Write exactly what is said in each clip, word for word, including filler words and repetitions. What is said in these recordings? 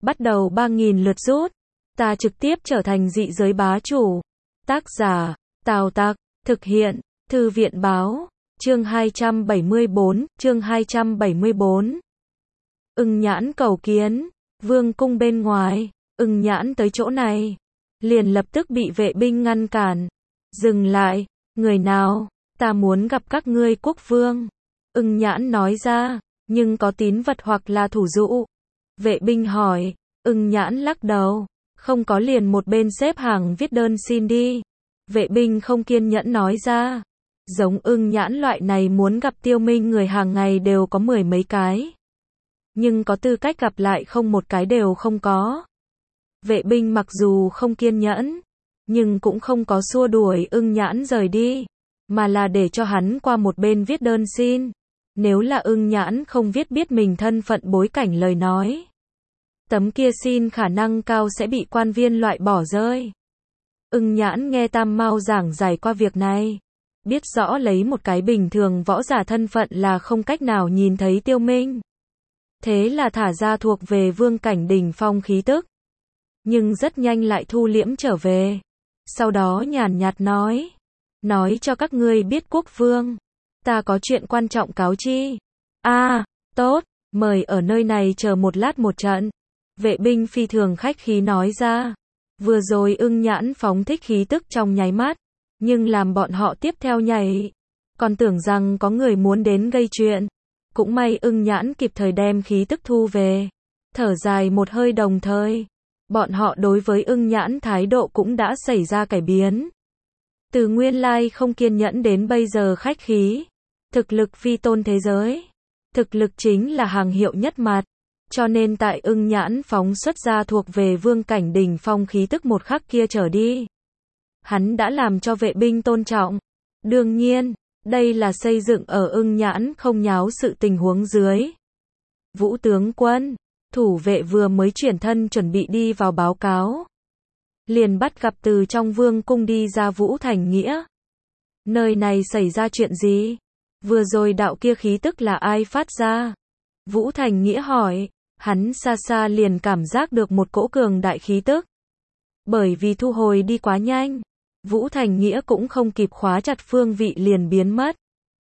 bắt đầu ba nghìn lượt rút. Ta trực tiếp trở thành dị giới bá chủ. Tác giả, Tào Tặc, thực hiện, Thư viện báo, chương hai trăm bảy mươi bốn, chương hai trăm bảy mươi bốn. Ưng Nhãn cầu kiến, vương cung bên ngoài, Ưng Nhãn tới chỗ này, liền lập tức bị vệ binh ngăn cản. Dừng lại, người nào, ta muốn gặp các ngươi quốc vương. Ưng Nhãn nói ra, nhưng có tín vật hoặc là thủ dụ. Vệ binh hỏi, Ưng Nhãn lắc đầu, không có liền một bên xếp hàng viết đơn xin đi. Vệ binh không kiên nhẫn nói ra, giống Ưng Nhãn loại này muốn gặp Tiêu Minh người hàng ngày đều có mười mấy cái. Nhưng có tư cách gặp lại không một cái đều không có. Vệ binh mặc dù không kiên nhẫn, nhưng cũng không có xua đuổi Ưng Nhãn rời đi, mà là để cho hắn qua một bên viết đơn xin. Nếu là Ưng Nhãn không viết biết mình thân phận bối cảnh lời nói, tấm kia xin khả năng cao sẽ bị quan viên loại bỏ rơi. Ưng Nhãn nghe Tam Mao giảng giải qua việc này, biết rõ lấy một cái bình thường võ giả thân phận là không cách nào nhìn thấy Tiêu Minh. Thế là thả ra thuộc về vương cảnh đỉnh phong khí tức, nhưng rất nhanh lại thu liễm trở về. Sau đó nhàn nhạt nói, nói cho các ngươi biết quốc vương, ta có chuyện quan trọng cáo chi. A, à, tốt, mời ở nơi này chờ một lát một trận. Vệ binh phi thường khách khí nói ra. Vừa rồi Ưng Nhãn phóng thích khí tức trong nháy mắt, nhưng làm bọn họ tiếp theo nhảy, còn tưởng rằng có người muốn đến gây chuyện. Cũng may Ưng Nhãn kịp thời đem khí tức thu về, thở dài một hơi đồng thời, bọn họ đối với Ưng Nhãn thái độ cũng đã xảy ra cải biến. Từ nguyên lai không kiên nhẫn đến bây giờ khách khí, thực lực vi tôn thế giới, thực lực chính là hàng hiệu nhất mặt. Cho nên tại Ưng Nhãn phóng xuất ra thuộc về vương cảnh đỉnh phong khí tức một khắc kia trở đi, hắn đã làm cho vệ binh tôn trọng. Đương nhiên, đây là xây dựng ở Ưng Nhãn không nháo sự tình huống dưới. Vũ tướng quân, thủ vệ vừa mới chuyển thân chuẩn bị đi vào báo cáo, liền bắt gặp từ trong vương cung đi ra Vũ Thành Nghĩa. Nơi này xảy ra chuyện gì? Vừa rồi đạo kia khí tức là ai phát ra? Vũ Thành Nghĩa hỏi. Hắn xa xa liền cảm giác được một cỗ cường đại khí tức. Bởi vì thu hồi đi quá nhanh, Vũ Thành Nghĩa cũng không kịp khóa chặt phương vị liền biến mất.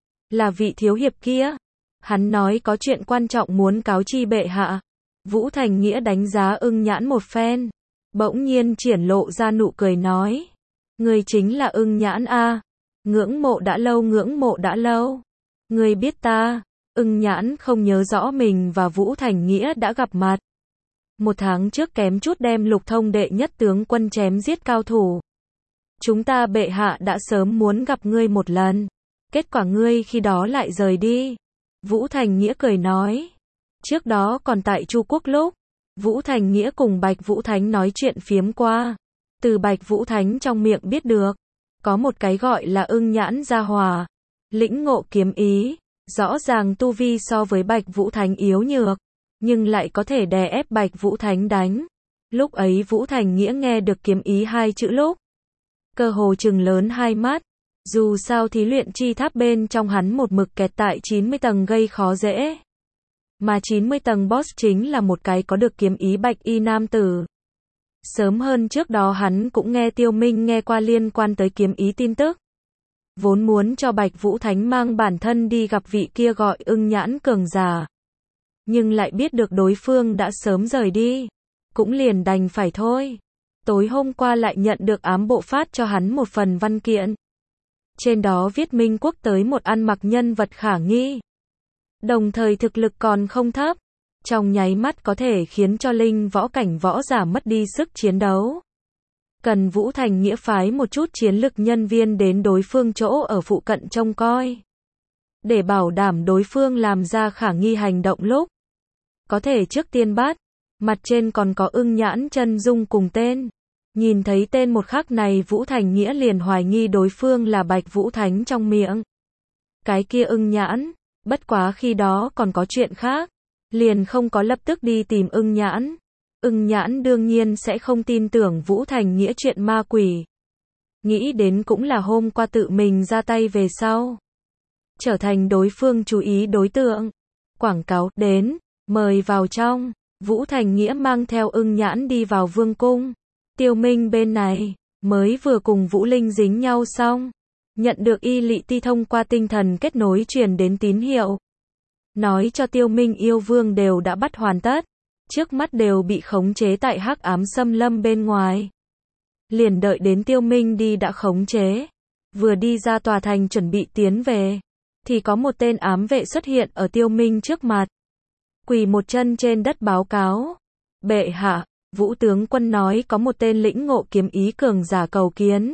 Là vị thiếu hiệp kia. Hắn nói có chuyện quan trọng muốn cáo chi bệ hạ. Vũ Thành Nghĩa đánh giá Ưng Nhãn một phen, bỗng nhiên triển lộ ra nụ cười nói, người chính là Ưng Nhãn a, ngưỡng mộ đã lâu ngưỡng mộ đã lâu. Người biết ta? Ưng Nhãn không nhớ rõ mình và Vũ Thành Nghĩa đã gặp mặt. Một tháng trước kém chút đem Lục Thông đệ nhất tướng quân chém giết cao thủ. Chúng ta bệ hạ đã sớm muốn gặp ngươi một lần. Kết quả ngươi khi đó lại rời đi. Vũ Thành Nghĩa cười nói. Trước đó còn tại Chu Quốc lúc, Vũ Thành Nghĩa cùng Bạch Vũ Thánh nói chuyện phiếm qua. Từ Bạch Vũ Thánh trong miệng biết được, có một cái gọi là Ưng Nhãn gia hòa, lĩnh ngộ kiếm ý. Rõ ràng tu vi so với Bạch Vũ Thánh yếu nhược, nhưng lại có thể đè ép Bạch Vũ Thánh đánh. Lúc ấy Vũ Thành Nghĩa nghe được kiếm ý hai chữ lúc, cơ hồ trừng lớn hai mắt. Dù sao thí luyện chi tháp bên trong hắn một mực kẹt tại chín mươi tầng gây khó dễ. Mà chín mươi tầng boss chính là một cái có được kiếm ý bạch y nam tử. Sớm hơn trước đó hắn cũng nghe Tiêu Minh nghe qua liên quan tới kiếm ý tin tức. Vốn muốn cho Bạch Vũ Thánh mang bản thân đi gặp vị kia gọi Ưng Nhãn cường giả, nhưng lại biết được đối phương đã sớm rời đi, cũng liền đành phải thôi. Tối hôm qua lại nhận được ám bộ phát cho hắn một phần văn kiện. Trên đó viết Minh Quốc tới một ăn mặc nhân vật khả nghi, đồng thời thực lực còn không thấp, trong nháy mắt có thể khiến cho linh võ cảnh võ giả mất đi sức chiến đấu. Cần Vũ Thành Nghĩa phái một chút chiến lực nhân viên đến đối phương chỗ ở phụ cận trông coi, để bảo đảm đối phương làm ra khả nghi hành động lúc có thể trước tiên bắt. Mặt trên còn có Ưng Nhãn chân dung cùng tên. Nhìn thấy tên một khắc này Vũ Thành Nghĩa liền hoài nghi đối phương là Bạch Vũ Thánh trong miệng cái kia Ưng Nhãn. Bất quá khi đó còn có chuyện khác, liền không có lập tức đi tìm Ưng Nhãn. Ưng Nhãn đương nhiên sẽ không tin tưởng Vũ Thành Nghĩa chuyện ma quỷ. Nghĩ đến cũng là hôm qua tự mình ra tay về sau, trở thành đối phương chú ý đối tượng. Quảng cáo đến, mời vào trong. Vũ Thành Nghĩa mang theo Ưng Nhãn đi vào vương cung. Tiêu Minh bên này, mới vừa cùng Vũ Linh dính nhau xong. Nhận được Y Lị Ti thông qua tinh thần kết nối truyền đến tín hiệu. Nói cho Tiêu Minh yêu vương đều đã bắt hoàn tất. Trước mắt đều bị khống chế tại hắc ám xâm lâm bên ngoài. Liền đợi đến Tiêu Minh đi đã khống chế. Vừa đi ra tòa thành chuẩn bị tiến về. Thì có một tên ám vệ xuất hiện ở Tiêu Minh trước mặt. Quỳ một chân trên đất báo cáo. Bệ hạ, Vũ tướng quân nói có một tên lĩnh ngộ kiếm ý cường giả cầu kiến.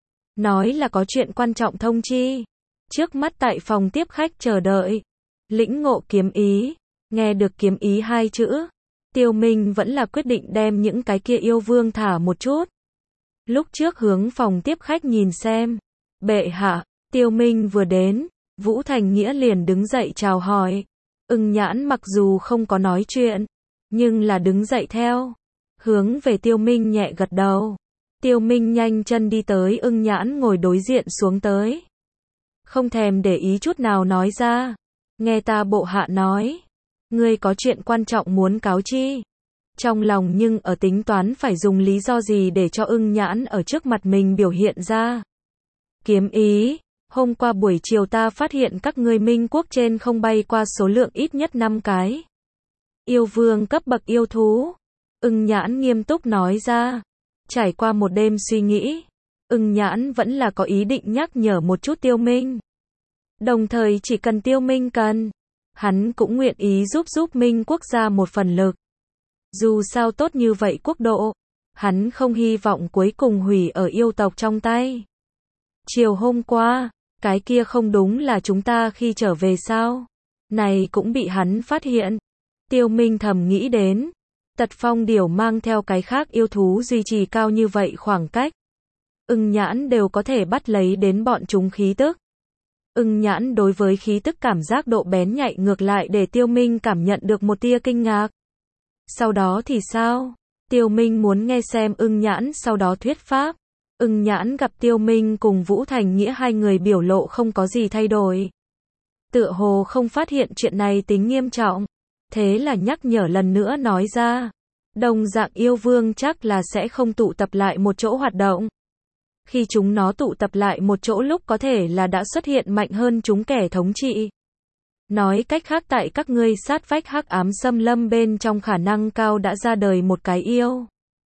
Nói là có chuyện quan trọng thông chi. Trước mắt tại phòng tiếp khách chờ đợi. Lĩnh ngộ kiếm ý. Nghe được kiếm ý hai chữ. Tiêu Minh vẫn là quyết định đem những cái kia yêu vương thả một chút. Lúc trước hướng phòng tiếp khách nhìn xem. Bệ hạ, Tiêu Minh vừa đến. Vũ Thành Nghĩa liền đứng dậy chào hỏi. Ưng Nhãn mặc dù không có nói chuyện. Nhưng là đứng dậy theo. Hướng về Tiêu Minh nhẹ gật đầu. Tiêu Minh nhanh chân đi tới Ưng Nhãn ngồi đối diện xuống tới. Không thèm để ý chút nào nói ra. Nghe ta bộ hạ nói. Ngươi có chuyện quan trọng muốn cáo chi. Trong lòng nhưng ở tính toán phải dùng lý do gì để cho Ưng Nhãn ở trước mặt mình biểu hiện ra. Kiếm ý. Hôm qua buổi chiều ta phát hiện các ngươi Minh quốc trên không bay qua số lượng ít nhất năm cái. Yêu vương cấp bậc yêu thú. Ưng Nhãn nghiêm túc nói ra. Trải qua một đêm suy nghĩ. Ưng Nhãn vẫn là có ý định nhắc nhở một chút Tiêu Minh. Đồng thời chỉ cần Tiêu Minh cần. Hắn cũng nguyện ý giúp giúp Minh quốc gia một phần lực. Dù sao tốt như vậy quốc độ. Hắn không hy vọng cuối cùng hủy ở yêu tộc trong tay. Chiều hôm qua. Cái kia không đúng là chúng ta khi trở về sao? Này cũng bị hắn phát hiện. Tiêu Minh thầm nghĩ đến. Tật Phong Điểu mang theo cái khác yêu thú duy trì cao như vậy khoảng cách. Ưng Nhãn đều có thể bắt lấy đến bọn chúng khí tức. Ưng Nhãn đối với khí tức cảm giác độ bén nhạy ngược lại để Tiêu Minh cảm nhận được một tia kinh ngạc. Sau đó thì sao? Tiêu Minh muốn nghe xem Ưng Nhãn sau đó thuyết pháp. Ưng Nhãn gặp Tiêu Minh cùng Vũ Thành Nghĩa hai người biểu lộ không có gì thay đổi. Tựa hồ không phát hiện chuyện này tính nghiêm trọng. Thế là nhắc nhở lần nữa nói ra. Đồng dạng yêu vương chắc là sẽ không tụ tập lại một chỗ hoạt động. Khi chúng nó tụ tập lại một chỗ lúc có thể là đã xuất hiện mạnh hơn chúng kẻ thống trị. Nói cách khác tại các ngươi sát vách hắc ám xâm lâm bên trong khả năng cao đã ra đời một cái yêu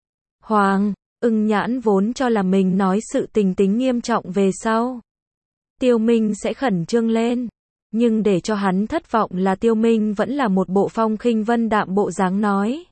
hoàng. Ưng Nhãn vốn cho là mình nói sự tình tính nghiêm trọng về sau. Tiêu Minh sẽ khẩn trương lên. Nhưng để cho hắn thất vọng là Tiêu Minh vẫn là một bộ phong khinh vân đạm bộ dáng nói.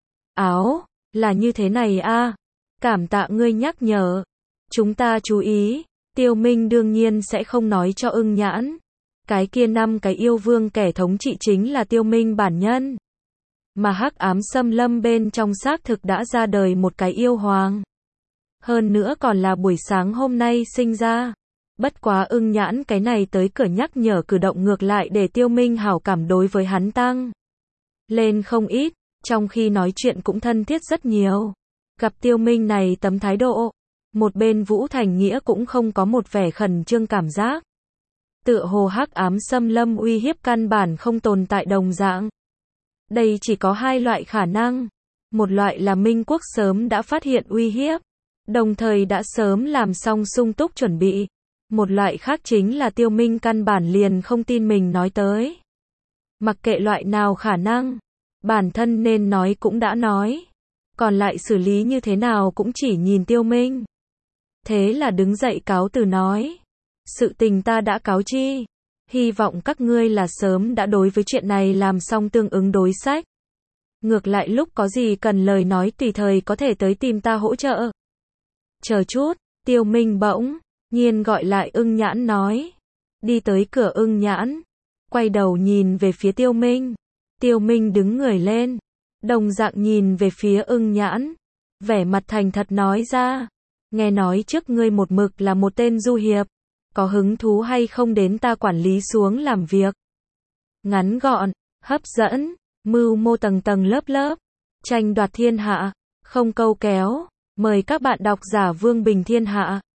Áo, là như thế này a, à? Cảm tạ ngươi nhắc nhở. Chúng ta chú ý. Tiêu Minh đương nhiên sẽ không nói cho Ưng Nhãn. Cái kia năm cái yêu vương kẻ thống trị chính là Tiêu Minh bản nhân. Mà hắc ám xâm lâm bên trong xác thực đã ra đời một cái yêu hoàng. Hơn nữa còn là buổi sáng hôm nay sinh ra. Bất quá Ưng Nhãn cái này tới cửa nhắc nhở cử động ngược lại để Tiêu Minh hảo cảm đối với hắn tăng lên không ít, trong khi nói chuyện cũng thân thiết rất nhiều. Gặp Tiêu Minh này tấm thái độ, một bên Vũ Thành Nghĩa cũng không có một vẻ khẩn trương cảm giác. Tựa hồ hắc ám xâm lâm uy hiếp căn bản không tồn tại đồng dạng. Đây chỉ có hai loại khả năng. Một loại là Minh quốc sớm đã phát hiện uy hiếp, đồng thời đã sớm làm xong sung túc chuẩn bị. Một loại khác chính là Tiêu Minh căn bản liền không tin mình nói tới. Mặc kệ loại nào khả năng, bản thân nên nói cũng đã nói. Còn lại xử lý như thế nào cũng chỉ nhìn Tiêu Minh. Thế là đứng dậy cáo từ nói. Sự tình ta đã cáo chi. Hy vọng các ngươi là sớm đã đối với chuyện này làm xong tương ứng đối sách. Ngược lại lúc có gì cần lời nói tùy thời có thể tới tìm ta hỗ trợ. Chờ chút, Tiêu Minh bỗng nhiên gọi lại Ưng Nhãn nói. Đi tới cửa Ưng Nhãn. Quay đầu nhìn về phía Tiêu Minh. Tiêu Minh đứng người lên. Đồng dạng nhìn về phía Ưng Nhãn. Vẻ mặt thành thật nói ra. Nghe nói trước ngươi một mực là một tên du hiệp. Có hứng thú hay không đến ta quản lý xuống làm việc? Ngắn gọn, hấp dẫn, mưu mô tầng tầng lớp lớp. Tranh đoạt thiên hạ, không câu kéo. Mời các bạn đọc giả Vương Bình Thiên Hạ.